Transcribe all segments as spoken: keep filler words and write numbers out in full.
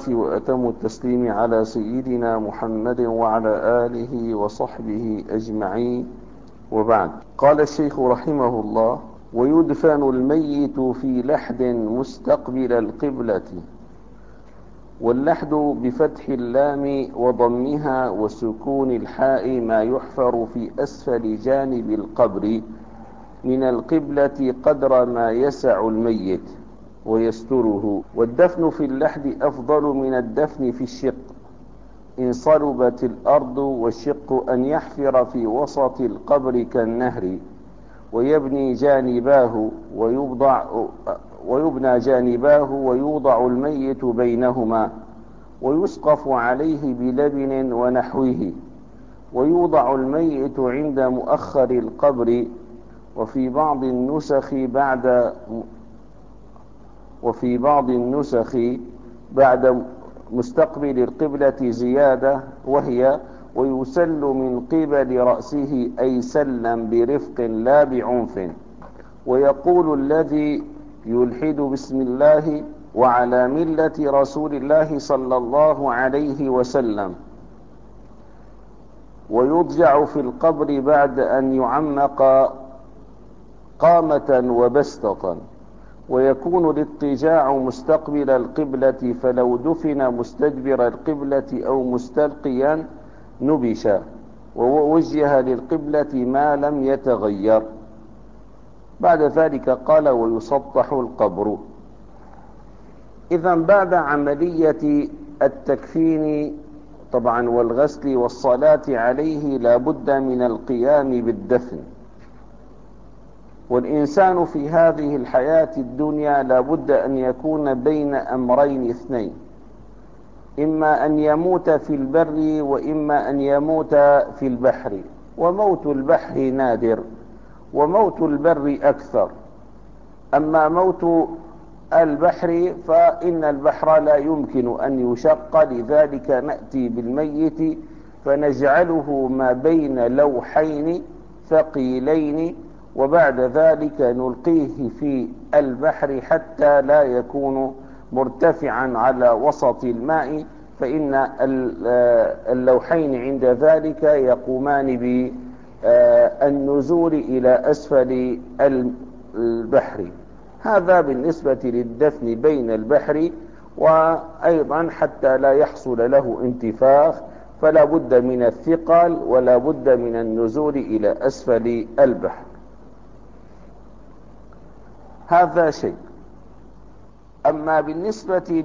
وأتم التسليم على سيدنا محمد وعلى آله وصحبه أجمعين، وبعد. قال الشيخ رحمه الله: ويدفن الميت في لحد مستقبل القبلة. واللحد بفتح اللام وضمها وسكون الحاء ما يحفر في أسفل جانب القبر من القبلة قدر ما يسع الميت ويستره. والدفن في اللحد أفضل من الدفن في الشق إن صلبت الأرض، والشق أن يحفر في وسط القبر كالنهر ويبني جانباه ويوضع ويبنى جانباه ويوضع الميت بينهما ويسقف عليه بلبن ونحوه، ويوضع الميت عند مؤخر القبر. وفي بعض النسخ بعد وفي بعض النسخ بعد مستقبل القبلة زيادة، وهي: ويسل من قبل رأسه، أي سلا برفق لا بعنف. ويقول الذي يلحد: بسم الله وعلى ملة رسول الله صلى الله عليه وسلم. ويضجع في القبر بعد أن يعمق قامة وبسطة. ويكون الاضطجاع مستقبل القبلة، فلو دفن مستدبر القبلة أو مستلقيا نبش ووجه للقبلة ما لم يتغير. بعد ذلك قال: ويسطح القبر. إذن بعد عملية التكفين طبعا والغسل والصلاة عليه لا بد من القيام بالدفن. والإنسان في هذه الحياة الدنيا لا بد أن يكون بين أمرين اثنين: إما أن يموت في البر وإما أن يموت في البحر. وموت البحر نادر وموت البر أكثر. أما موت البحر فإن البحر لا يمكن أن يشق، لذلك نأتي بالميت فنجعله ما بين لوحين ثقيلين، وبعد ذلك نلقيه في البحر حتى لا يكون مرتفعا على وسط الماء، فإن اللوحين عند ذلك يقومان بالنزول إلى أسفل البحر. هذا بالنسبة للدفن بين البحر. وأيضا حتى لا يحصل له انتفاخ فلا بد من الثقل ولا بد من النزول إلى أسفل البحر. هذا شيء. أما بالنسبة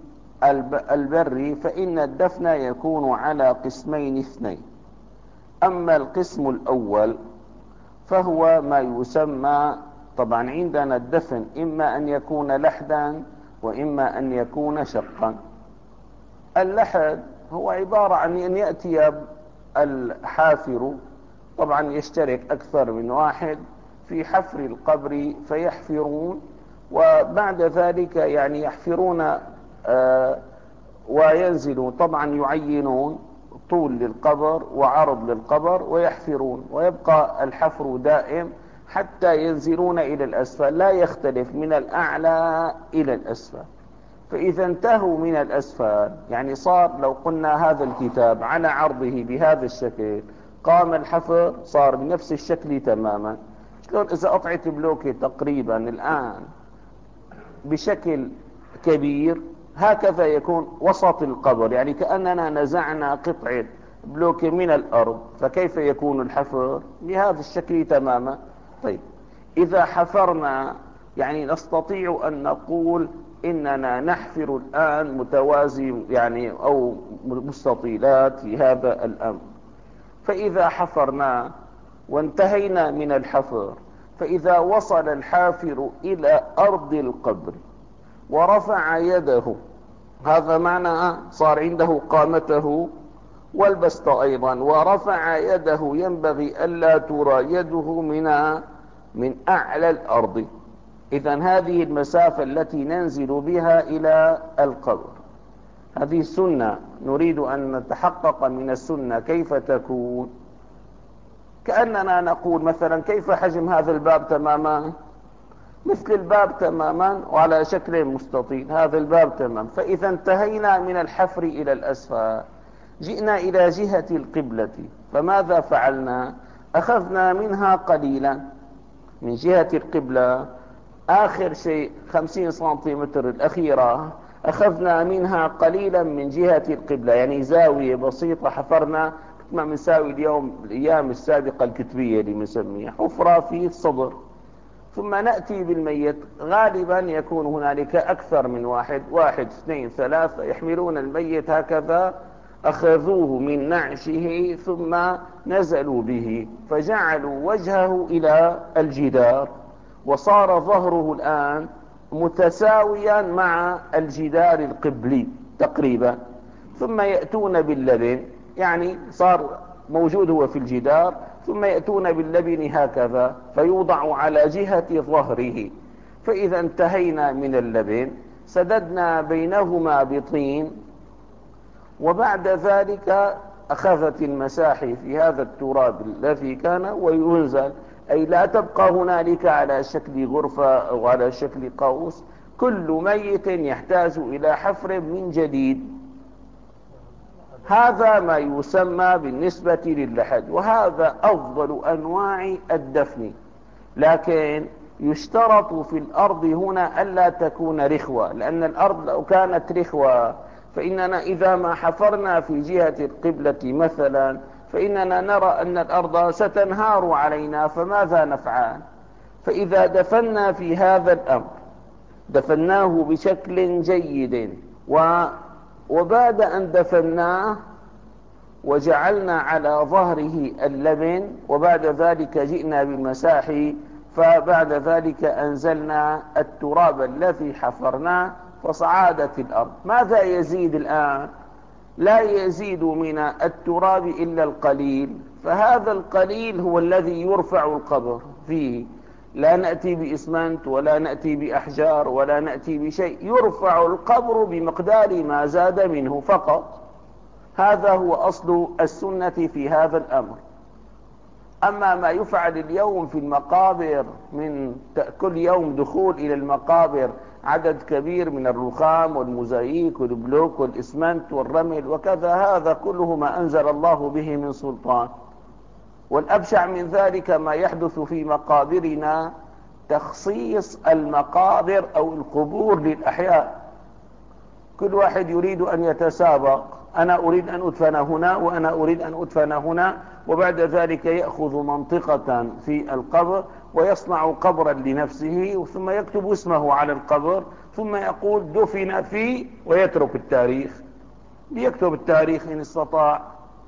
للبر فإن الدفن يكون على قسمين اثنين. أما القسم الأول فهو ما يسمى طبعا عندنا الدفن إما أن يكون لحدا وإما أن يكون شقا. اللحد هو عبارة عن أن يأتي الحافر، طبعا يشترك أكثر من واحد في حفر القبر فيحفرون، وبعد ذلك يعني يحفرون آه وينزلون، طبعا يعينون طول للقبر وعرض للقبر ويحفرون، ويبقى الحفر دائم حتى ينزلون إلى الأسفل، لا يختلف من الأعلى إلى الأسفل. فإذا انتهوا من الأسفل يعني صار لو قلنا هذا الكتاب على عرضه بهذا الشكل، قام الحفر صار بنفس الشكل تماما. شلون إذا أطعت بلوكي تقريبا الآن بشكل كبير، هكذا يكون وسط القبر، يعني كأننا نزعنا قطعة بلوك من الأرض، فكيف يكون الحفر؟ بهذا الشكل تماما. طيب إذا حفرنا يعني نستطيع أن نقول إننا نحفر الآن متوازي يعني أو مستطيلات في هذا الأمر. فإذا حفرنا وانتهينا من الحفر، فإذا وصل الحافر إلى أرض القبر ورفع يده، هذا معنى صار عنده قامته والبسط أيضا، ورفع يده ينبغي ألا ترى يده من من أعلى الأرض. إذن هذه المسافة التي ننزل بها إلى القبر هذه السنة، نريد أن نتحقق من السنة كيف تكون. كأننا نقول مثلا كيف حجم هذا الباب تماما؟ مثل الباب تماما وعلى شكل مستطيل، هذا الباب تمام. فإذا انتهينا من الحفر إلى الأسفل، جئنا إلى جهة القبلة، فماذا فعلنا؟ أخذنا منها قليلا من جهة القبلة، آخر شيء خمسين سنتيمتر الأخيرة أخذنا منها قليلا من جهة القبلة، يعني زاوية بسيطة حفرنا ما بنساوي اليوم الأيام السابقة الكتبية اللي بنسميها حفرة في الصدر. ثم نأتي بالميت، غالبا يكون هنالك أكثر من واحد، واحد اثنين ثلاثة، يحملون الميت هكذا، أخذوه من نعشه ثم نزلوا به فجعلوا وجهه إلى الجدار، وصار ظهره الآن متساويا مع الجدار القبلي تقريبا. ثم يأتون باللبن، يعني صار موجود هو في الجدار، ثم يأتون باللبن هكذا فيوضع على جهة ظهره. فإذا انتهينا من اللبن سددنا بينهما بطين، وبعد ذلك أخذت المساحي في هذا التراب الذي كان وينزل، أي لا تبقى هنالك على شكل غرفة أو على شكل قوس، كل ميت يحتاج إلى حفر من جديد. هذا ما يسمى بالنسبة للحد، وهذا أفضل أنواع الدفن. لكن يشترط في الأرض هنا ألا تكون رخوة، لأن الأرض لو كانت رخوة فإننا إذا ما حفرنا في جهة القبلة مثلا فإننا نرى أن الأرض ستنهار علينا، فماذا نفعل؟ فإذا دفنا في هذا الأمر دفناه بشكل جيد، و وبعد أن دفناه وجعلنا على ظهره اللبن، وبعد ذلك جئنا بالمساحي، فبعد ذلك أنزلنا التراب الذي حفرناه فصعادت الأرض. ماذا يزيد الآن؟ لا يزيد من التراب إلا القليل، فهذا القليل هو الذي يرفع القبر فيه. لا نأتي بإسمنت ولا نأتي بأحجار ولا نأتي بشيء، يرفع القبر بمقدار ما زاد منه فقط. هذا هو أصل السنة في هذا الأمر. أما ما يفعل اليوم في المقابر من كل يوم دخول إلى المقابر عدد كبير من الرخام والمزاييك والبلوك والإسمنت والرمل وكذا، هذا كله ما أنزل الله به من سلطان. والأبشع من ذلك ما يحدث في مقابرنا، تخصيص المقابر أو القبور للأحياء. كل واحد يريد أن يتسابق، أنا أريد أن أدفن هنا وأنا أريد أن أدفن هنا، وبعد ذلك يأخذ منطقة في القبر ويصنع قبرا لنفسه ثم يكتب اسمه على القبر ثم يقول دفن فيه ويترك التاريخ، ليكتب التاريخ إن استطاع.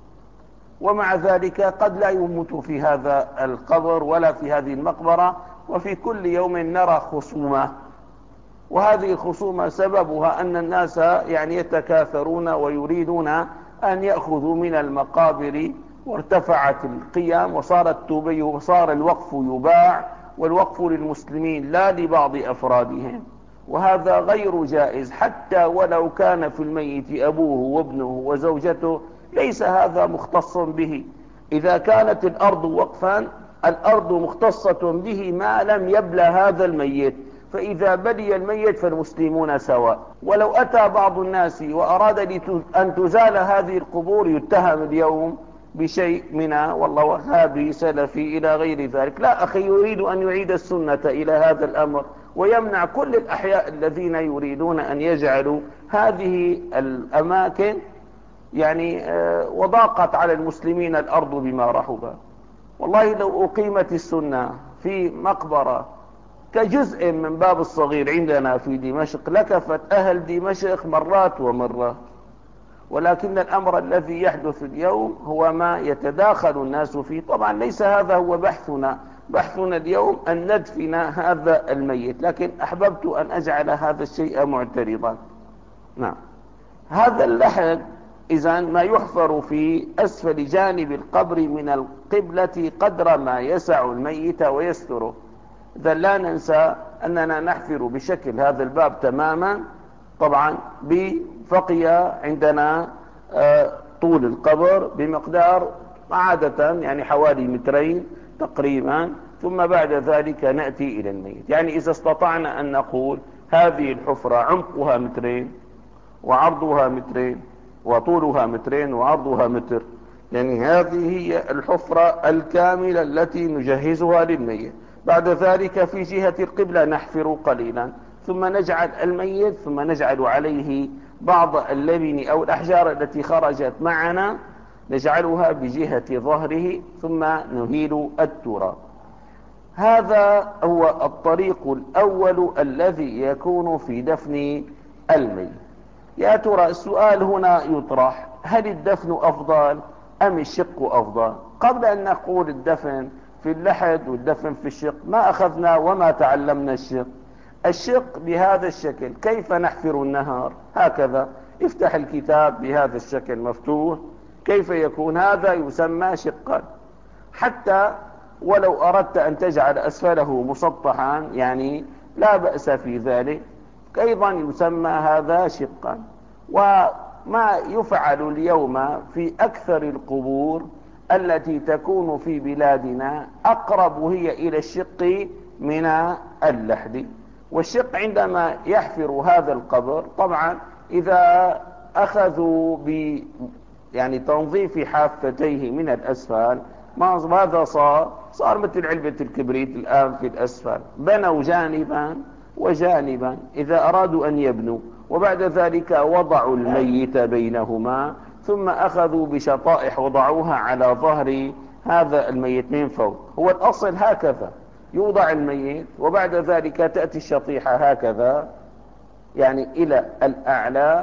ومع ذلك قد لا يموت في هذا القبر ولا في هذه المقبرة، وفي كل يوم نرى خصومة، وهذه الخصومة سببها أن الناس يعني يتكاثرون ويريدون أن يأخذوا من المقابر، وارتفعت القيم وصارت تبيع وصار الوقف يباع، والوقف للمسلمين لا لبعض أفرادهم، وهذا غير جائز. حتى ولو كان في الميت أبوه وابنه وزوجته ليس هذا مختصا به. إذا كانت الأرض وقفا الأرض مختصة به ما لم يبلى هذا الميت، فإذا بلي الميت فالمسلمون سواء. ولو أتى بعض الناس وأراد أن تزال هذه القبور يتهم اليوم بشيء من والله وهابي سلفي إلى غير ذلك. لا أخي، يريد أن يعيد السنة إلى هذا الأمر ويمنع كل الأحياء الذين يريدون أن يجعلوا هذه الأماكن يعني وضاقت على المسلمين الأرض بما رحبا. والله لو أقيمت السنة في مقبرة كجزء من باب الصغير عندنا في دمشق لكفت أهل دمشق مرات ومرات. ولكن الأمر الذي يحدث اليوم هو ما يتداخل الناس فيه. طبعا ليس هذا هو بحثنا، بحثنا اليوم أن ندفن هذا الميت، لكن أحببت أن أجعل هذا الشيء معترضا. نعم، هذا اللحد إذن ما يحفر في أسفل جانب القبر من القبلة قدر ما يسع الميت ويستره. إذا لا ننسى أننا نحفر بشكل هذا الباب تماما. طبعا بفقي عندنا طول القبر بمقدار عادة يعني حوالي مترين تقريبا، ثم بعد ذلك نأتي إلى الميت. يعني إذا استطعنا أن نقول هذه الحفرة عمقها مترين وعرضها مترين وطولها مترين وعرضها متر، يعني هذه هي الحفرة الكاملة التي نجهزها للميت. بعد ذلك في جهة القبلة نحفر قليلا، ثم نجعل الميت ثم نجعل عليه بعض اللبن أو الأحجار التي خرجت معنا، نجعلها بجهة ظهره ثم نهيل التراب. هذا هو الطريق الأول الذي يكون في دفن الميت. يا ترى السؤال هنا يطرح: هل الدفن أفضل أم الشق أفضل؟ قبل أن نقول الدفن في اللحد والدفن في الشق، ما أخذنا وما تعلمنا الشق. الشق بهذا الشكل، كيف نحفر النهر؟ هكذا، افتح الكتاب بهذا الشكل مفتوح، كيف يكون هذا؟ يسمى شقا. حتى ولو أردت أن تجعل أسفله مسطحا يعني لا بأس في ذلك، أيضا يسمى هذا شقا. وما يفعل اليوم في أكثر القبور التي تكون في بلادنا أقرب هي إلى الشق من اللحد. والشق عندما يحفر هذا القبر، طبعا إذا أخذوا ب يعني تنظيف حافتيه من الأسفل، ماذا صار؟ صار مثل علبة الكبريت الآن في الأسفل. بنوا جانبا وجانبا إذا أرادوا أن يبنوا، وبعد ذلك وضعوا الميت بينهما، ثم أخذوا بشطائح وضعوها على ظهر هذا الميت من فوق. هو الأصل هكذا يوضع الميت، وبعد ذلك تأتي الشطيحة هكذا يعني إلى الأعلى،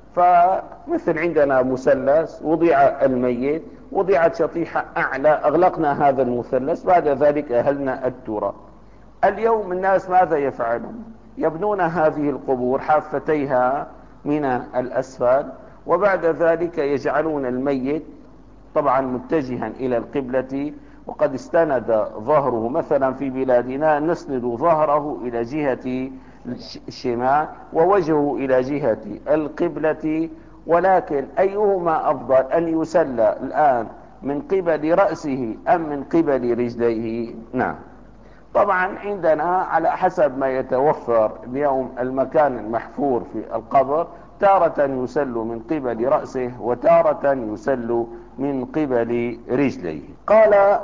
فمثل عندنا مثلث وضع الميت، وضعت شطيحة أعلى، أغلقنا هذا المثلث، بعد ذلك أهلنا التراب. اليوم الناس ماذا يفعلون؟ يبنون هذه القبور حافتيها من الأسفل، وبعد ذلك يجعلون الميت طبعا متجها إلى القبلة، وقد استند ظهره. مثلا في بلادنا نسند ظهره إلى جهة الشمال ووجهه إلى جهة القبلة. ولكن أيهما أفضل، أن يسلى الآن من قبل رأسه أم من قبل رجليه؟ نعم، طبعا عندنا على حسب ما يتوفر اليوم المكان المحفور في القبر، تارة يسل من قبل رأسه وتارة يسل من قبل رجليه. قال: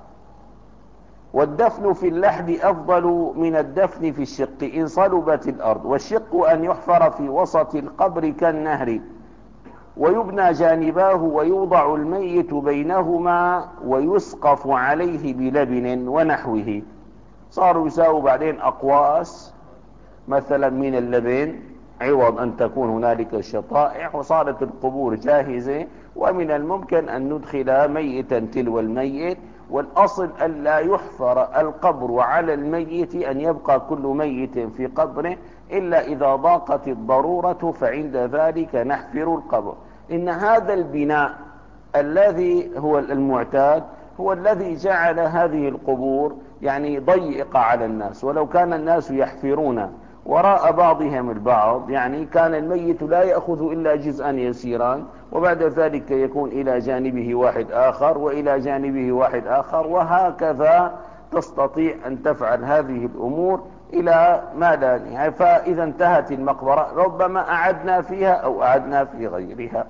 والدفن في اللحد أفضل من الدفن في الشق إن صلبت الأرض. والشق أن يحفر في وسط القبر كالنهر، ويبنى جانباه، ويوضع الميت بينهما، ويسقف عليه بلبن ونحوه. صاروا يساووا بعدين أقواس مثلا من اللبن عوض أن تكون هنالك الشطائح، وصارت القبور جاهزة، ومن الممكن أن ندخل ميتا تلو الميت. والأصل أن لا يحفر القبر على الميت، أن يبقى كل ميت في قبره، إلا إذا ضاقت الضرورة، فعند ذلك نحفر القبر. إن هذا البناء الذي هو المعتاد هو الذي جعل هذه القبور يعني ضيقة على الناس. ولو كان الناس يحفرون وراء بعضهم البعض، يعني كان الميت لا يأخذ إلا جزءا يسيرا، وبعد ذلك يكون إلى جانبه واحد آخر وإلى جانبه واحد آخر، وهكذا تستطيع أن تفعل هذه الأمور إلى ما لا نهاية. فإذا انتهت المقبرة ربما أعدنا فيها أو أعدنا في غيرها.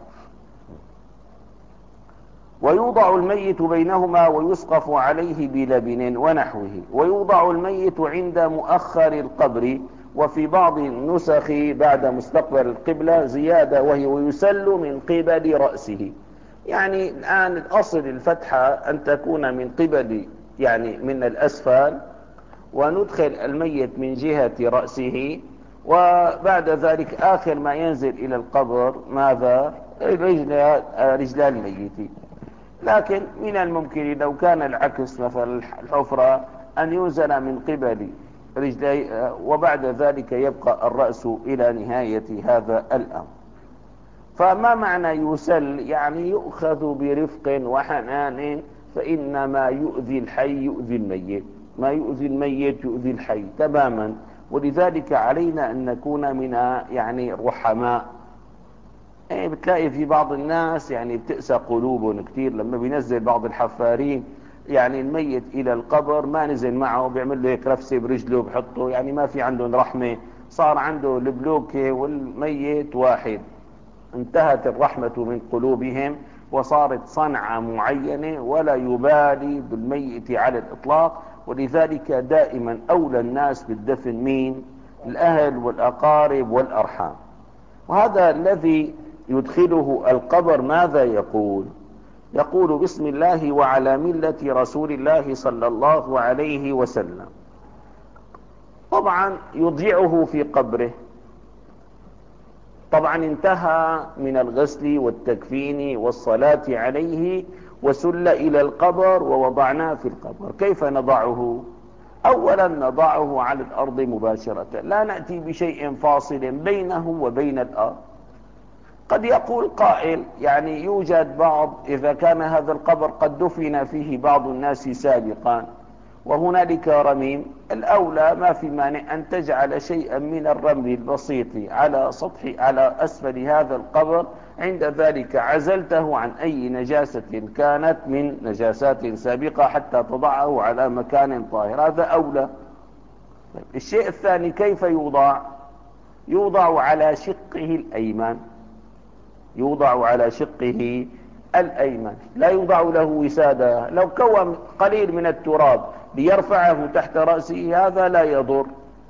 ويوضع الميت بينهما، ويسقف عليه بلبن ونحوه. ويوضع الميت عند مؤخر القبر، وفي بعض النسخ بعد مستقبل القبلة زيادة، وهي ويسل من قبل رأسه. يعني الآن الأصل الفتحة أن تكون من قبل يعني من الأسفل، وندخل الميت من جهة رأسه، وبعد ذلك آخر ما ينزل إلى القبر ماذا؟ رجل رجل الميت. لكن من الممكن لو كان العكس، مثلا الحفرة أن ينزل من قبل رجلي، وبعد ذلك يبقى الرأس إلى نهاية هذا الأمر. فما معنى يسل؟ يعني يؤخذ برفق وحنان، فإنما يؤذي الحي يؤذي الميت، ما يؤذي الميت يؤذي الحي تماما. ولذلك علينا أن نكون من يعني رحماء. يعني بتلاقي في بعض الناس يعني بتأسى قلوبهم كتير لما بينزل بعض الحفارين يعني الميت الى القبر ما نزل معه بيعمل له هيك رفسه برجله بحطه، يعني ما في عندهم رحمه، صار عنده البلوكه والميت واحد، انتهت الرحمه من قلوبهم وصارت صنعه معينه ولا يبالي بالميت على الاطلاق. ولذلك دائما اولى الناس بالدفن مين؟ الاهل والاقارب والارحام. وهذا الذي يدخله القبر ماذا يقول؟ يقول بسم الله وعلى ملة رسول الله صلى الله عليه وسلم. طبعا يضيعه في قبره، طبعا انتهى من الغسل والتكفين والصلاة عليه وسل إلى القبر ووضعناه في القبر. كيف نضعه؟ أولا نضعه على الأرض مباشرة، لا نأتي بشيء فاصل بينه وبين الأرض. قد يقول قائل يعني يوجد بعض، إذا كان هذا القبر قد دفن فيه بعض الناس سابقا وهنالك رميم، الأولى ما في مانع أن تجعل شيئا من الرمل البسيط على سطح على أسفل هذا القبر، عند ذلك عزلته عن أي نجاسة كانت من نجاسات سابقة حتى تضعه على مكان طاهر، هذا أولى. الشيء الثاني كيف يوضع؟ يوضع على شقه الأيمن، يوضع على شقه الأيمن، لا يوضع له وسادة. لو كون قليل من التراب ليرفعه تحت رأسه هذا لا يضر.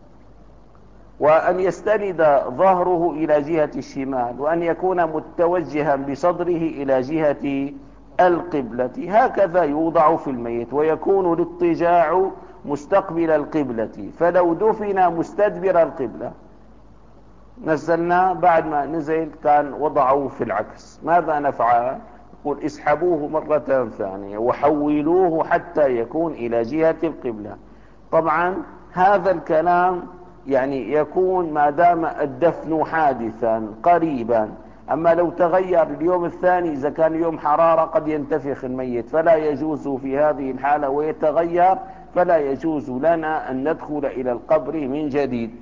وأن يستند ظهره إلى جهة الشمال، وأن يكون متوجها بصدره إلى جهة القبلة، هكذا يوضع في الميت. ويكون الاضطجاع مستقبل القبلة، فلو دفن مستدبر القبلة نزلنا بعد ما نزل كان وضعوه في العكس، ماذا نفعل؟ يقول اسحبوه مرة ثانية وحولوه حتى يكون إلى جهة القبلة. طبعا هذا الكلام يعني يكون ما دام الدفن حادثا قريبا. أما لو تغير اليوم الثاني إذا كان يوم حرارة قد ينتفخ الميت فلا يجوز في هذه الحالة ويتغير، فلا يجوز لنا أن ندخل إلى القبر من جديد.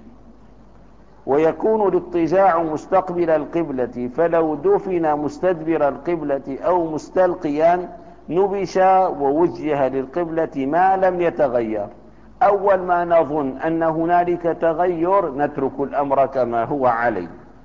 ويكون الاضطجاع مستقبل القبلة، فلو دفن مستدبر القبلة أو مستلقيا نبش ووجه للقبلة ما لم يتغير. أول ما نظن أن هنالك تغير نترك الأمر كما هو عليه.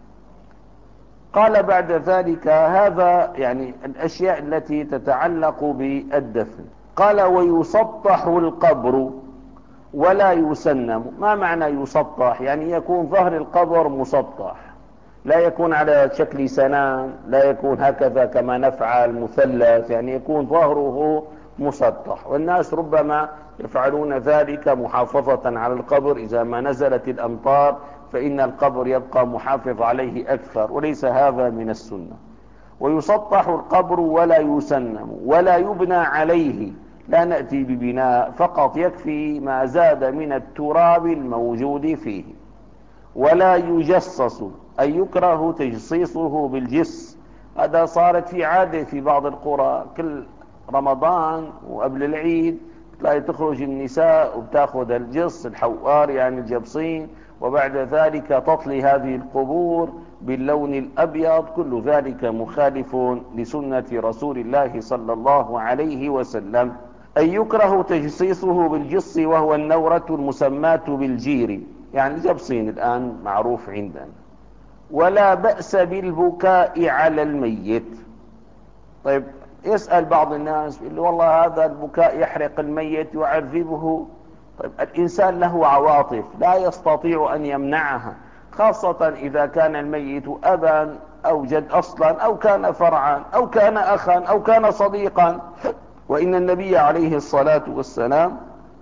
قال بعد ذلك هذا يعني الأشياء التي تتعلق بالدفن. قال ويسطح القبر ولا يسنم. ما معنى يسطح؟ يعني يكون ظهر القبر مسطح، لا يكون على شكل سنام، لا يكون هكذا كما نفعل مثلث، يعني يكون ظهره مسطح. والناس ربما يفعلون ذلك محافظة على القبر، إذا ما نزلت الأمطار فإن القبر يبقى محافظ عليه أكثر، وليس هذا من السنة. ويسطح القبر ولا يسنم ولا يبنى عليه، لا نأتي ببناء، فقط يكفي ما زاد من التراب الموجود فيه. ولا يجصص، أي يكره تجصيصه بالجص. هذا صارت في عادة في بعض القرى، كل رمضان وقبل العيد تلاقي تخرج النساء وبتاخذ الجص الحوار يعني الجبصين، وبعد ذلك تطلي هذه القبور باللون الأبيض. كل ذلك مخالف لسنة رسول الله صلى الله عليه وسلم. أي يكره تجصيصه بالجص وهو النورة المسماة بالجير، يعني جبصين الآن معروف عندنا. ولا بأس بالبكاء على الميت. طيب يسأل بعض الناس يقول والله هذا البكاء يحرق الميت يعذبه. طيب الإنسان له عواطف لا يستطيع أن يمنعها، خاصة إذا كان الميت أبا أو جد أصلا أو كان فرعا أو كان أخا أو كان صديقا. وإن النبي عليه الصلاة والسلام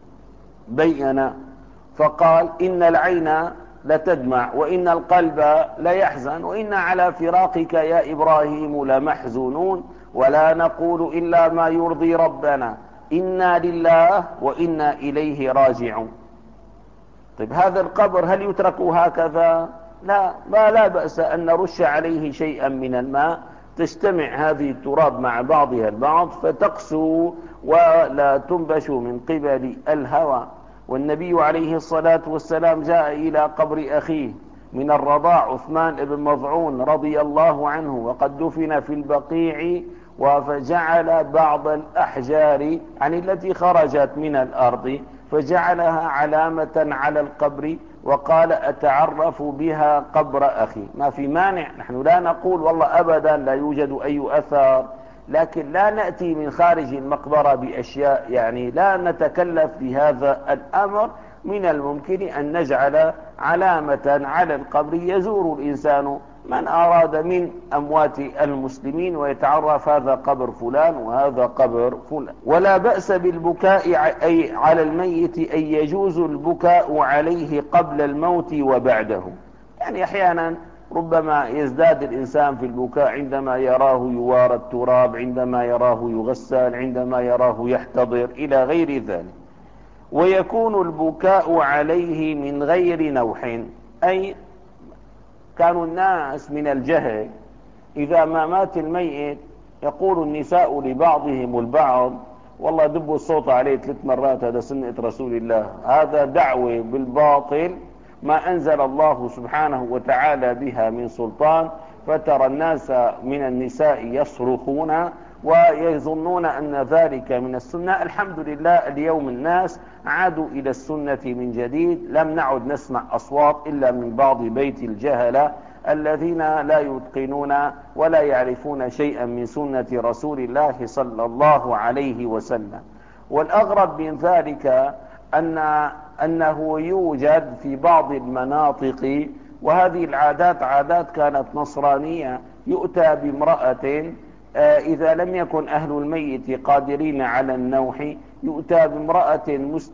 بين فقال إن العين لتدمع وإن القلب ليحزن وإن على فراقك يا إبراهيم لمحزونون ولا نقول إلا ما يرضي ربنا إنا لله وإنا إليه راجعون. طيب هذا القبر هل يترك هكذا؟ لا، ما لا بأس أن نرش عليه شيئا من الماء، تجتمع هذه التراب مع بعضها البعض فتقسو ولا تنبش من قبل الهوى. والنبي عليه الصلاة والسلام جاء إلى قبر أخيه من الرضاع عثمان بن مظعون رضي الله عنه وقد دفن في البقيع فجعل بعض الأحجار يعني التي خرجت من الأرض فجعلها علامة على القبر، وقال أتعرف بها قبر أخي. ما في مانع، نحن لا نقول والله أبدا لا يوجد أي أثر، لكن لا نأتي من خارج المقبرة بأشياء يعني لا نتكلف بهذا الأمر. من الممكن أن نجعل علامة على القبر يزور الإنسان من أراد من أموات المسلمين ويتعرف هذا قبر فلان وهذا قبر فلان. ولا بأس بالبكاء أي على الميت، أي يجوز البكاء عليه قبل الموت وبعده. يعني أحيانا ربما يزداد الإنسان في البكاء عندما يراه يوارى التراب، عندما يراه يغسل، عندما يراه يحتضر إلى غير ذلك. ويكون البكاء عليه من غير نوح، أي كانوا الناس من الجهل إذا ما مات الميت يقول النساء لبعضهم البعض والله دبوا الصوت عليه ثلاث مرات، هذا سنة رسول الله، هذا دعوة بالباطل ما أنزل الله سبحانه وتعالى بها من سلطان. فترى الناس من النساء يصرخون ويظنون أن ذلك من السنة. الحمد لله اليوم الناس عادوا إلى السنة من جديد، لم نعد نسمع أصوات إلا من بعض بيت الجهلة الذين لا يتقنون ولا يعرفون شيئا من سنة رسول الله صلى الله عليه وسلم. والأغرب من ذلك أن أنه يوجد في بعض المناطق، وهذه العادات عادات كانت نصرانية، يؤتى بامرأة إذا لم يكن أهل الميت قادرين على النوح يؤتى بامرأة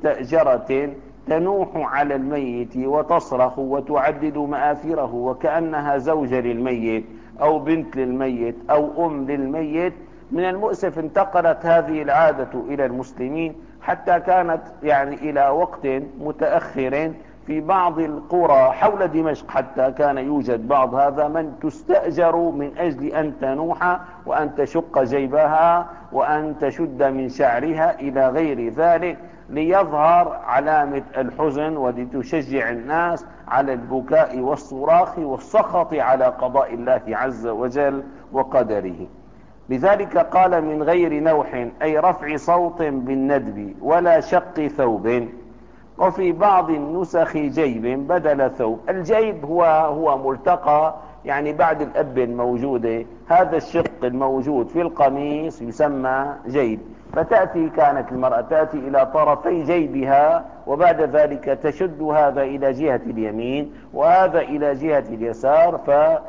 مستأجرة تنوح على الميت وتصرخ وتعدد مآثره وكأنها زوجة للميت أو بنت للميت أو أم للميت. من المؤسف انتقلت هذه العادة إلى المسلمين، حتى كانت يعني إلى وقت متأخر في بعض القرى حول دمشق حتى كان يوجد بعض هذا من تستأجر من أجل أن تنوح وأن تشق جيبها وأن تشد من شعرها إلى غير ذلك، ليظهر علامة الحزن ولتشجع الناس على البكاء والصراخ والسخط على قضاء الله عز وجل وقدره. لذلك قال من غير نوح أي رفع صوت بالندب ولا شق ثوب. وفي بعض النسخ جيب بدل ثوب. الجيب هو هو ملتقى يعني بعد الأب الموجودة، هذا الشق الموجود في القميص يسمى جيب. فتأتي كانت المرأة تأتي إلى طرفي جيبها وبعد ذلك تشد هذا إلى جهة اليمين وهذا إلى جهة اليسار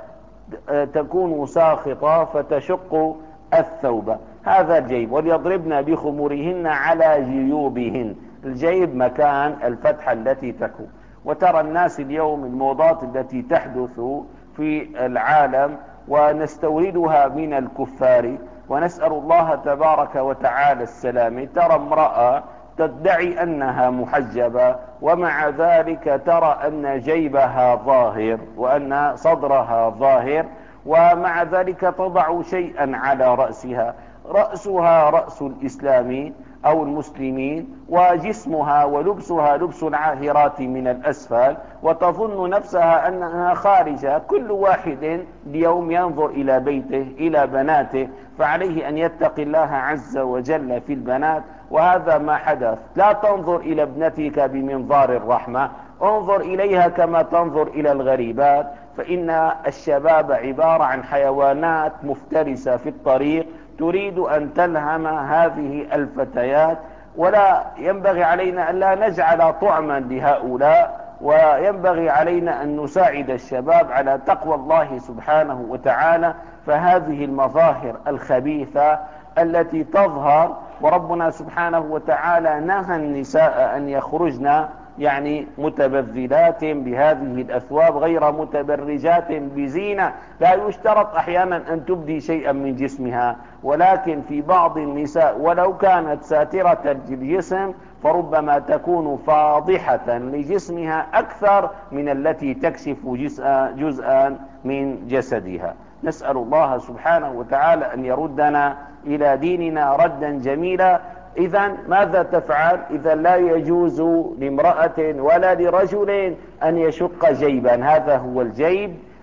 فتكون ساخطة فتشق الثوب، هذا الجيب. وليضربن بخمورهن على جيوبهن، الجيب مكان الفتحة التي تكون. وترى الناس اليوم الموضات التي تحدث في العالم ونستوردها من الكفار ونسأل الله تبارك وتعالى السلامة. ترى امرأة تدعي أنها محجبة ومع ذلك ترى أن جيبها ظاهر وأن صدرها ظاهر، ومع ذلك تضع شيئا على رأسها، رأسها رأس الإسلام أو المسلمين وجسمها ولبسها لبس العاهرات من الأسفل، وتظن نفسها أنها خارجة. كل واحد اليوم ينظر إلى بيته إلى بناته، فعليه أن يتقي الله عز وجل في البنات. وهذا ما حدث. لا تنظر إلى ابنتك بمنظار الرحمة، انظر إليها كما تنظر إلى الغريبات، فإن الشباب عبارة عن حيوانات مفترسة في الطريق تريد أن تلهم هذه الفتيات. ولا ينبغي علينا أن لا نجعل طعما لهؤلاء، وينبغي علينا أن نساعد الشباب على تقوى الله سبحانه وتعالى. فهذه المظاهر الخبيثة التي تظهر، وربنا سبحانه وتعالى نهى النساء أن يخرجن يعني متبذلات بهذه الأثواب غير متبرجات بزينة. لا يشترط أحيانا أن تبدي شيئا من جسمها، ولكن في بعض النساء ولو كانت ساترة الجسم فربما تكون فاضحة لجسمها أكثر من التي تكشف جزءا من جسدها. نسأل الله سبحانه وتعالى أن يردنا إلى ديننا ردا جميلا. إذا ماذا تفعل؟ إذا لا يجوز لامرأة ولا لرجل أن يشق جيبا. هذا هو الجيب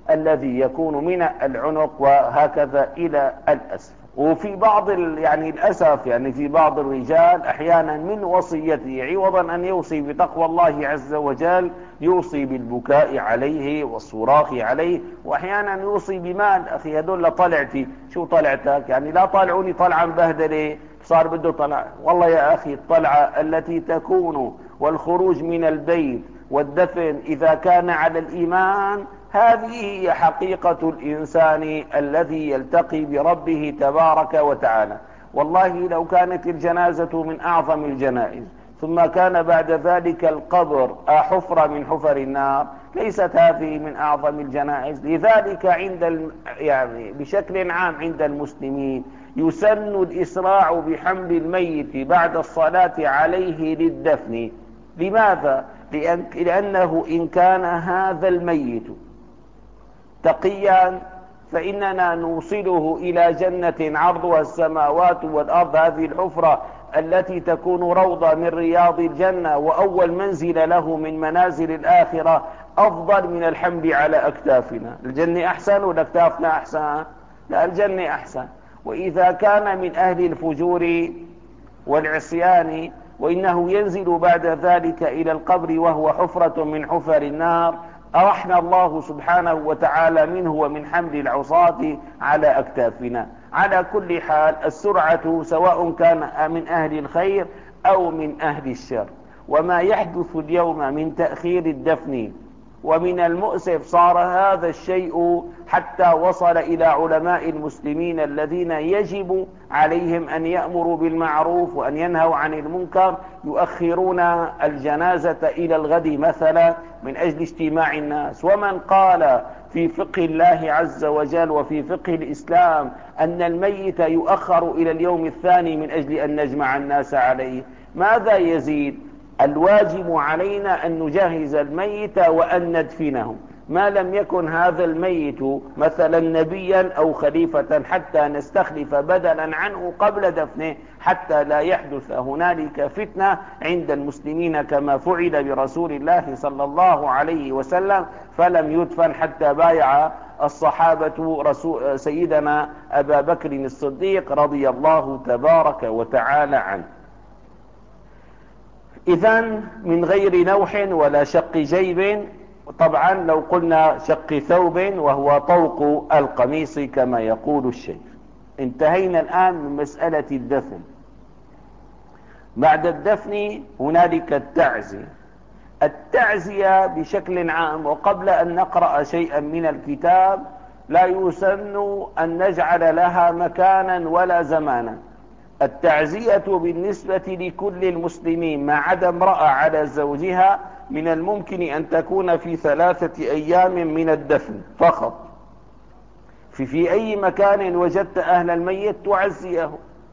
الذي يكون من العنق وهكذا إلى الأسفل. وفي بعض يعني الأسف يعني في بعض الرجال أحيانا من وصيته عوضا أن يوصي بتقوى الله عز وجل يوصي بالبكاء عليه والصراخ عليه، وأحيانا يوصي بمال. أخي هدول طلعتي، شو طلعتك؟ يعني لا طالعوني طلعا بهدلة صار بده طلع. والله يا أخي الطلعة التي تكون والخروج من البيت والدفن إذا كان على الإيمان، هذه هي حقيقة الإنسان الذي يلتقي بربه تبارك وتعالى. والله لو كانت الجنازة من أعظم الجنائز ثم كان بعد ذلك القبر حفرة من حفر النار، ليست هذه من أعظم الجنائز. لذلك عند يعني بشكل عام عند المسلمين يسن الإسراع بحمل الميت بعد الصلاة عليه للدفن. لماذا؟ لأن لأنه إن كان هذا الميت تقيا فإننا نوصله إلى جنة عرضها السماوات والأرض، هذه الحفرة التي تكون روضة من رياض الجنة وأول منزل له من منازل الآخرة، أفضل من الحمل على أكتافنا. الجنة أحسن ولا أكتافنا أحسن؟ لا، الجنة أحسن. وإذا كان من أهل الفجور والعصيان وإنه ينزل بعد ذلك إلى القبر وهو حفرة من حفر النار، أرحنا الله سبحانه وتعالى منه ومن حمل العصاة على أكتافنا. على كل حال السرعة سواء كان من أهل الخير أو من أهل الشر. وما يحدث اليوم من تأخير الدفن، ومن المؤسف صار هذا الشيء حتى وصل إلى علماء المسلمين الذين يجب عليهم أن يأمروا بالمعروف وأن ينهوا عن المنكر، يؤخرون الجنازة إلى الغد مثلا من أجل اجتماع الناس. ومن قال في فقه الله عز وجل وفي فقه الإسلام أن الميت يؤخر إلى اليوم الثاني من أجل أن نجمع الناس عليه، ماذا يزيد؟ الواجب علينا أن نجهز الميت وأن ندفنه، ما لم يكن هذا الميت مثلا نبيا أو خليفة حتى نستخلف بدلا عنه قبل دفنه، حتى لا يحدث هنالك فتنة عند المسلمين كما فعل برسول الله صلى الله عليه وسلم، فلم يدفن حتى بايع الصحابة رسول سيدنا أبا بكر الصديق رضي الله تبارك وتعالى عنه. إذن من غير نوح ولا شق جيب، طبعا لو قلنا شق ثوب وهو طوق القميص كما يقول الشيخ. انتهينا الآن من مسألة الدفن. بعد الدفن هنالك التعزية. التعزية بشكل عام، وقبل أن نقرأ شيئا من الكتاب لا يسن أن نجعل لها مكانا ولا زمانا. التعزية بالنسبة لكل المسلمين ما عدا امرأة على زوجها من الممكن أن تكون في ثلاثة أيام من الدفن فقط. في, في أي مكان وجدت أهل الميت تعزيه.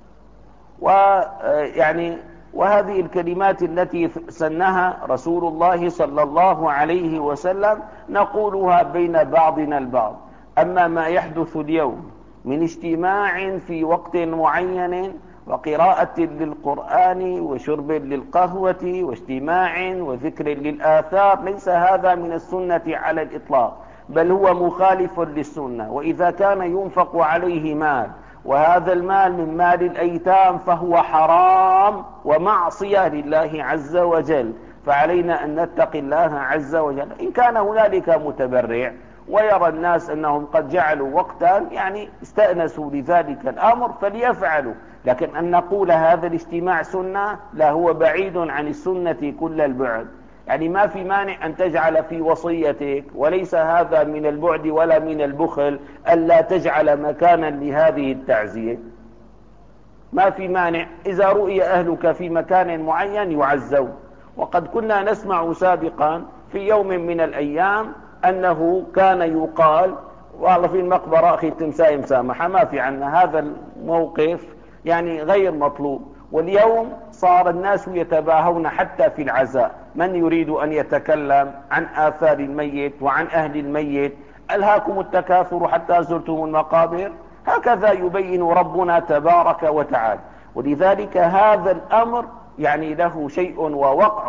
ويعني وهذه الكلمات التي سنها رسول الله صلى الله عليه وسلم نقولها بين بعضنا البعض. أما ما يحدث اليوم من اجتماع في وقت معين وقراءة للقرآن وشرب للقهوة واجتماع وذكر للآثار، ليس هذا من السنة على الإطلاق، بل هو مخالف للسنة. وإذا كان ينفق عليه مال وهذا المال من مال الأيتام فهو حرام ومعصية لله عز وجل، فعلينا أن نتقي الله عز وجل. إن كان هنالك متبرع ويرى الناس أنهم قد جعلوا وقتا يعني استأنسوا لذلك الأمر فليفعلوا، لكن أن نقول هذا الاجتماع سنة، لا، هو بعيد عن السنة كل البعد. يعني ما في مانع أن تجعل في وصيتك، وليس هذا من البعد ولا من البخل ألا تجعل مكانا لهذه التعزية. ما في مانع إذا رؤي أهلك في مكان معين يعزوا. وقد كنا نسمع سابقا في يوم من الأيام أنه كان يقال والله في المقبرة أخي التمساء مسامحة، ما في عنا هذا الموقف يعني غير مطلوب. واليوم صار الناس يتباهون حتى في العزاء، من يريد أن يتكلم عن آثار الميت وعن أهل الميت. ألهاكم التكاثر حتى زرتم المقابر، هكذا يبين ربنا تبارك وتعالى. ولذلك هذا الأمر يعني له شيء ووقع،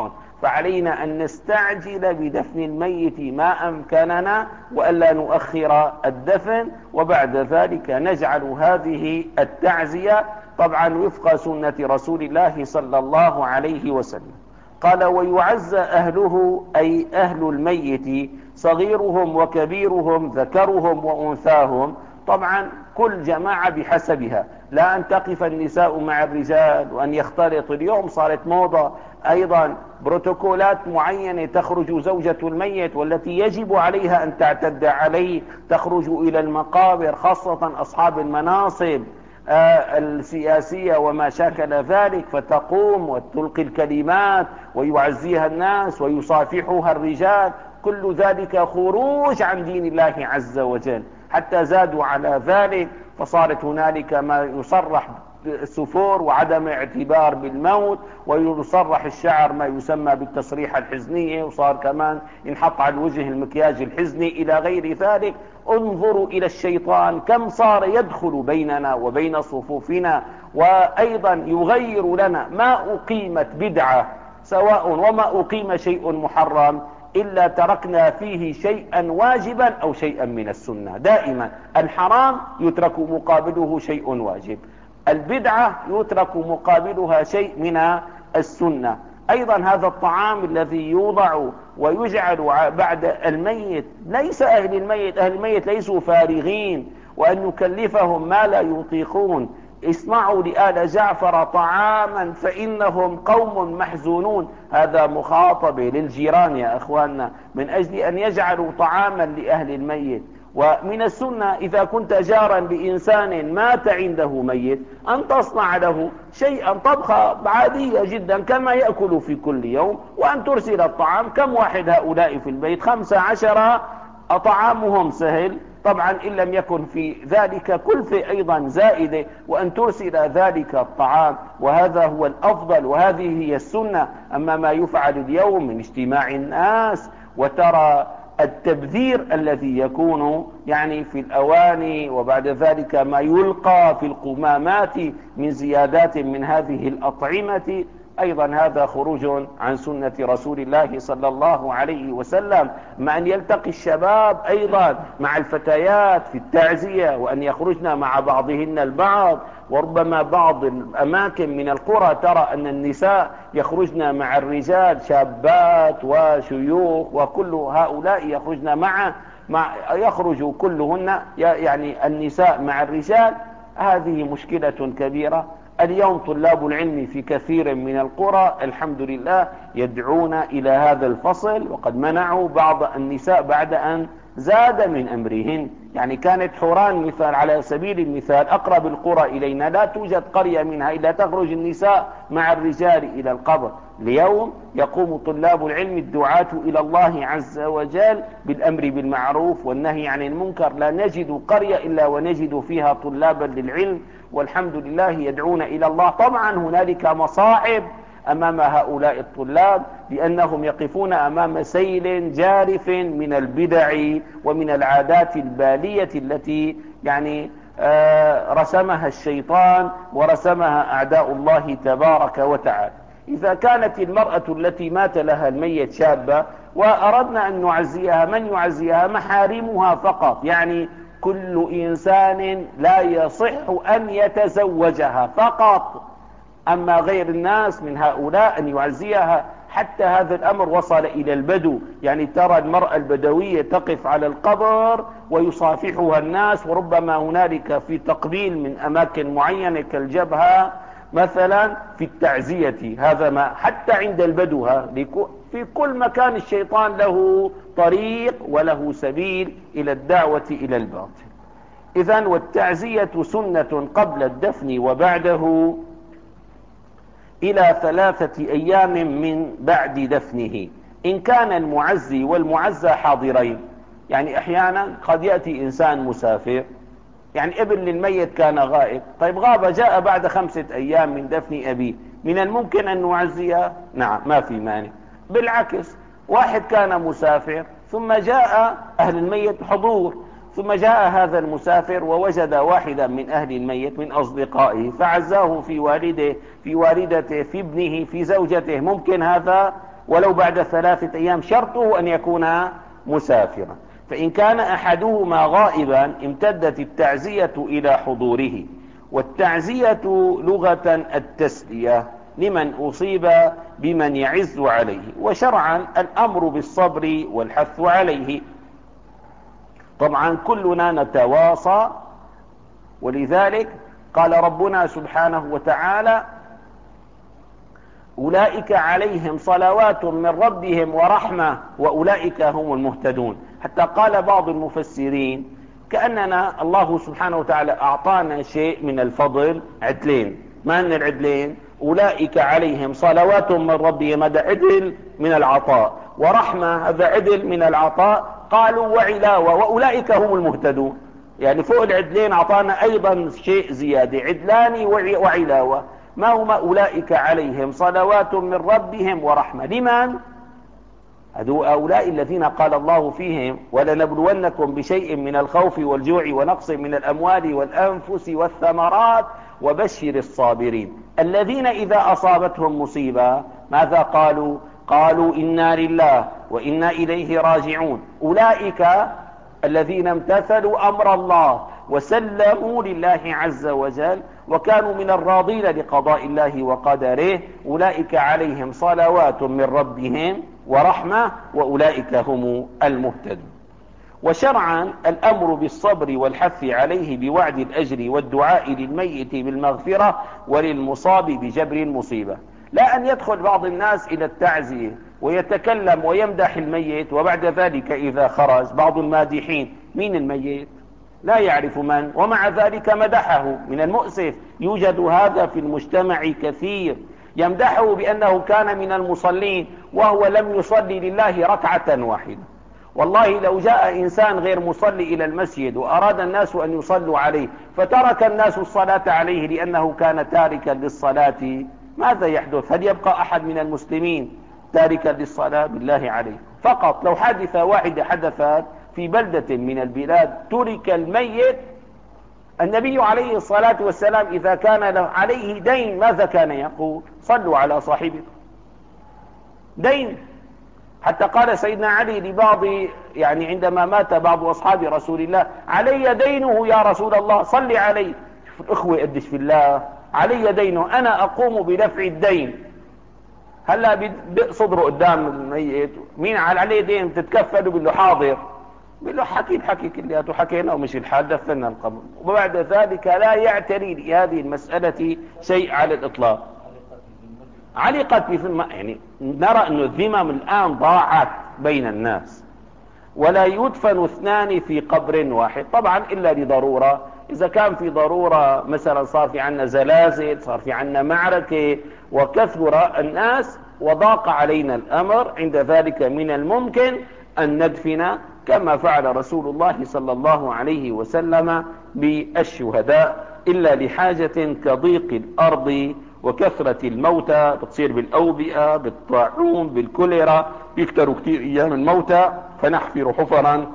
فعلينا أن نستعجل بدفن الميت ما أمكننا وألا نؤخر الدفن، وبعد ذلك نجعل هذه التعزية طبعا وفق سنة رسول الله صلى الله عليه وسلم. قال: ويعزى أهله أي أهل الميت صغيرهم وكبيرهم ذكرهم وأنثاهم. طبعا كل جماعة بحسبها، لا أن تقف النساء مع الرجال وأن يختلط. اليوم صارت موضة أيضا بروتوكولات معينة، تخرج زوجة الميت والتي يجب عليها أن تعتد عليه تخرج إلى المقابر، خاصة أصحاب المناصب آه السياسية وما شاكل ذلك، فتقوم وتلقي الكلمات ويعزيها الناس ويصافحها الرجال. كل ذلك خروج عن دين الله عز وجل، حتى زادوا على ذلك فصارت هنالك ما يصرح السفور وعدم اعتبار بالموت، ويصرح الشعر ما يسمى بالتصريح الحزنية، وصار كمان ينحط على الوجه المكياج الحزني إلى غير ذلك. انظروا إلى الشيطان كم صار يدخل بيننا وبين صفوفنا، وأيضا يغير لنا ما أقيمت بدعة سواء وما أقيم شيء محرم إلا تركنا فيه شيئا واجبا أو شيئا من السنة. دائما الحرام يترك مقابله شيء واجب، البدعة يترك مقابلها شيء من السنة. أيضا هذا الطعام الذي يوضع ويجعل بعد الميت، ليس أهل الميت أهل الميت ليسوا فارغين، وأن نكلفهم ما لا يطيقون. اصنعوا لآل جعفر طعاما فإنهم قوم محزونون. هذا مخاطبة للجيران يا أخواننا من أجل أن يجعلوا طعاما لأهل الميت. ومن السنة إذا كنت جارا لإنسان مات عنده ميت أن تصنع له شيئا، طبخة عادية جدا كما يأكل في كل يوم، وأن ترسل الطعام. كم واحد هؤلاء في البيت؟ خمسة عشر، طعامهم سهل طبعا إن لم يكن في ذلك كلفة أيضا زائدة، وأن ترسل ذلك الطعام، وهذا هو الأفضل وهذه هي السنة. أما ما يفعل اليوم من اجتماع الناس وترى التبذير الذي يكون يعني في الأواني، وبعد ذلك ما يلقى في القمامات من زيادات من هذه الأطعمة، أيضا هذا خروج عن سنة رسول الله صلى الله عليه وسلم. مع أن يلتقي الشباب أيضا مع الفتيات في التعزية، وأن يخرجن مع بعضهن البعض، وربما بعض الأماكن من القرى ترى أن النساء يخرجن مع الرجال، شابات وشيوخ وكل هؤلاء يخرجن مع مع يخرج كلهن يعني النساء مع الرجال. هذه مشكلة كبيرة. اليوم طلاب العلم في كثير من القرى الحمد لله يدعون إلى هذا الفصل، وقد منعوا بعض النساء بعد أن زاد من أمرهن. يعني كانت حوران مثال على سبيل المثال أقرب القرى إلينا، لا توجد قرية منها إلا تخرج النساء مع الرجال إلى القبر. اليوم يقوم طلاب العلم الدعاة إلى الله عز وجل بالأمر بالمعروف والنهي عن المنكر، لا نجد قرية إلا ونجد فيها طلابا للعلم والحمد لله يدعون إلى الله. طبعا هنالك مصاعب أمام هؤلاء الطلاب، لأنهم يقفون أمام سيل جارف من البدع ومن العادات البالية التي يعني آه رسمها الشيطان ورسمها أعداء الله تبارك وتعالى. إذا كانت المرأة التي مات لها الميت شابة وأردنا أن نعزيها، من يعزيها؟ محارمها فقط، يعني كل إنسان لا يصح أن يتزوجها فقط. أما غير الناس من هؤلاء أن يعزيها. حتى هذا الأمر وصل إلى البدو، يعني ترى المرأة البدوية تقف على القبر ويصافحها الناس، وربما هنالك في تقبيل من أماكن معينة كالجبهة مثلا في التعزية. هذا ما حتى عند البدو في كل مكان الشيطان له طريق وله سبيل إلى الدعوة إلى الباطل. إذن والتعزية سنة قبل الدفن وبعده إلى ثلاثة أيام من بعد دفنه، إن كان المعزي والمعزى حاضرين. يعني أحيانا قد يأتي إنسان مسافر، يعني ابن للميت كان غائب، طيب غاب جاء بعد خمسة أيام من دفن أبيه، من الممكن أن نعزيه؟ نعم ما في مانع. بالعكس، واحد كان مسافر ثم جاء أهل الميت حضور، ثم جاء هذا المسافر ووجد واحدا من أهل الميت من أصدقائه فعزاه في والده في والدته في ابنه في زوجته، ممكن هذا؟ ولو بعد ثلاثة أيام، شرطه أن يكون مسافرا. فإن كان أحدهما غائبا امتدت التعزية إلى حضوره. والتعزية لغة التسلية لمن أصيب بمن يعز عليه، وشرعا الأمر بالصبر والحث عليه. طبعا كلنا نتواصى، ولذلك قال ربنا سبحانه وتعالى: أولئك عليهم صلوات من ربهم ورحمة وأولئك هم المهتدون. حتى قال بعض المفسرين كأننا الله سبحانه وتعالى أعطانا شيء من الفضل، عدلين. ما من العدلين؟ أولئك عليهم صلوات من ربهم، هذا عدل من العطاء، ورحمة هذا عدل من العطاء. قالوا وعلاوة وأولئك هم المهتدون، يعني فوق العدلين أعطانا أيضا شيء زيادة، عدلان وعلاوة. ما هما أولئك عليهم صلوات من ربهم ورحمة؟ لمن؟ هؤلاء الذين قال الله فيهم: ولنبلونكم بشيء من الخوف والجوع ونقص من الأموال والأنفس والثمرات وبشر الصابرين الذين إذا أصابتهم مصيبة ماذا قالوا؟ قالوا إنا لله وإنا إليه راجعون. أولئك الذين امتثلوا أمر الله وسلموا لله عز وجل وكانوا من الراضين لقضاء الله وقدره، أولئك عليهم صلوات من ربهم ورحمة وأولئك هم المهتدون. وشرعا الأمر بالصبر والحث عليه بوعد الأجر والدعاء للميت بالمغفرة وللمصاب بجبر المصيبة. لا أن يدخل بعض الناس إلى التعزية ويتكلم ويمدح الميت، وبعد ذلك إذا خرج بعض المادحين مين الميت؟ لا يعرف من، ومع ذلك مدحه. من المؤسف يوجد هذا في المجتمع كثير، يمدحه بأنه كان من المصلين وهو لم يصلي لله ركعة واحدة. والله لو جاء إنسان غير مصلي إلى المسجد وأراد الناس أن يصلوا عليه فترك الناس الصلاة عليه لأنه كان تاركا للصلاة، ماذا يحدث؟ هل يبقى أحد من المسلمين تاركا للصلاة؟ بالله عليه. فقط لو حادثة واحدة حدثت في بلدة من البلاد ترك الميت، النبي عليه الصلاة والسلام إذا كان له عليه دين ماذا كان يقول؟ صلوا على صاحبكم. دين. حتى قال سيدنا علي لبعض، يعني عندما مات بعض أصحاب رسول الله: علي دينه يا رسول الله صل عليه. الأخوة قدش في الله، علي دينه، أنا أقوم بدفع الدين. هلا بصدره قدام الميت، مين عليه دين بتتكفل؟ بيقول له حاضر، بيقول له حكي الحكي كلياته، حكينا ومشي الحال، دفنا القبر، وبعد ذلك لا يعتري لهذه المسألة شيء على الإطلاق. علقت بذمة، يعني نرى أن الذمم الآن ضاعت بين الناس، ولا يدفن اثنان في قبر واحد، طبعا إلا لضرورة. إذا كان في ضرورة مثلا صار في عنا زلازل، صار في عنا معركة وكثر الناس وضاق علينا الأمر، عند ذلك من الممكن أن ندفن كما فعل رسول الله صلى الله عليه وسلم بالشهداء، إلا لحاجة كضيق الأرض وكثرة الموتى، بتصير بالأوبئة بالطاعون بالكوليرا، يكتروا كثير أيام الموتى، فنحفر حفرا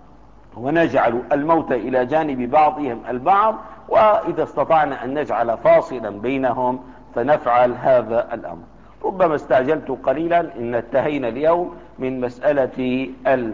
ونجعل الموتى إلى جانب بعضهم البعض، وإذا استطعنا أن نجعل فاصلا بينهم فنفعل هذا الأمر. ربما استعجلت قليلا، إن انتهينا اليوم من مسألة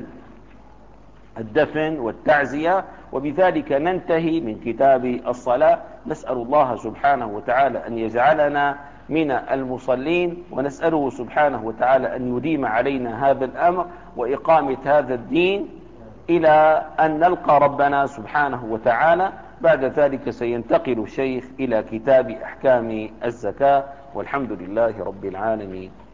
الدفن والتعزية، وبذلك ننتهي من كتاب الصلاة. نسأل الله سبحانه وتعالى أن يجعلنا من المصلين، ونسأله سبحانه وتعالى أن يديم علينا هذا الأمر وإقامة هذا الدين إلى أن نلقى ربنا سبحانه وتعالى. بعد ذلك سينتقل الشيخ إلى كتاب أحكام الزكاة، والحمد لله رب العالمين.